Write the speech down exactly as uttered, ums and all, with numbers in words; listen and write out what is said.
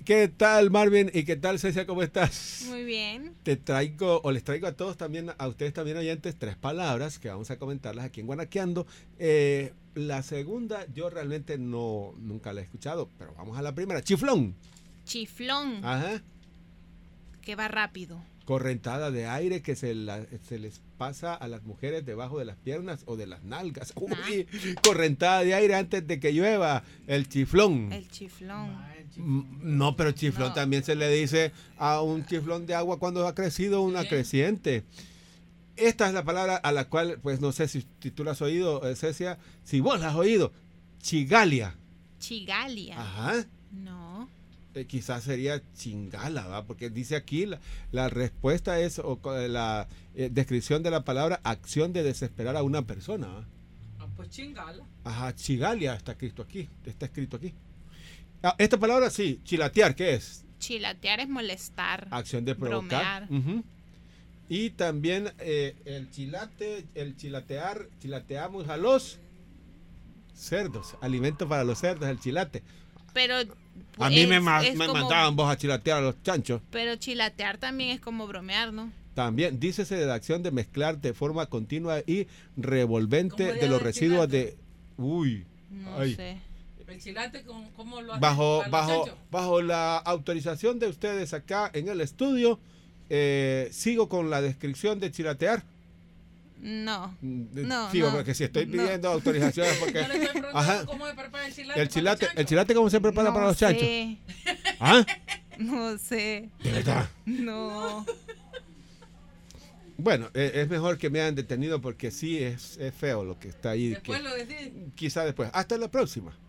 ¿Qué tal, Marvin? ¿Y qué tal, Cecia? ¿Cómo estás? Muy bien. Te traigo, o les traigo a todos también, a ustedes también oyentes, tres palabras que vamos a comentarlas aquí en Guanaqueando. Eh, la segunda yo realmente no, nunca la he escuchado, pero vamos a la primera. Chiflón. Chiflón. Ajá. Que va rápido. Correntada de aire que se, la, se les pasa a las mujeres debajo de las piernas o de las nalgas. Uy, Ah. correntada de aire antes de que llueva. El chiflón. El chiflón. No, pero chiflón No. también se le dice a un chiflón de agua cuando ha crecido una Sí. creciente. Esta es la palabra a la cual, pues no sé si, si tú la has oído, eh, Cecia, si vos la has oído, chigalia. Chigalia. Ajá. No. Eh, quizás sería chingala, ¿va? Porque dice aquí la, la respuesta es, o co- la eh, descripción de la palabra, acción de desesperar a una persona, ¿va? Ah, pues chingala. Ajá, chigalia está escrito aquí, está escrito aquí. Ah, esta palabra sí, chilatear, ¿qué es? Chilatear es molestar. Acción de provocar. Bromear. Ujú. Y también eh, el chilate, el chilatear, chilateamos a los cerdos, alimento para los cerdos, el chilate. Pero. A mí me, es- ma- es me como- mandaban vos a chilatear a los chanchos. Pero chilatear también es como bromear, ¿no? También, dícese de la acción de mezclar de forma continua y revolvente ¿Cómo de los le residuos chilate? de... Uy, No Ay. sé. El chilate, ¿cómo, cómo lo hacen bajo, para los bajo, chanchos? bajo la autorización de ustedes acá en el estudio, eh, sigo con la descripción de chilatear. No. Mm, No, Sigo, no, porque si estoy no. pidiendo autorizaciones, porque Yo le estoy preguntando Ajá. cómo se prepara el chilate. el para los chilate, el chanchos. chilate ¿cómo se prepara no para los chanchos? sé. ¿Ah? No sé. ¿De verdad? No. Bueno, eh, es mejor que me hayan detenido porque sí es, es feo lo que está ahí. Después que- lo decís. quizá después. Hasta la próxima.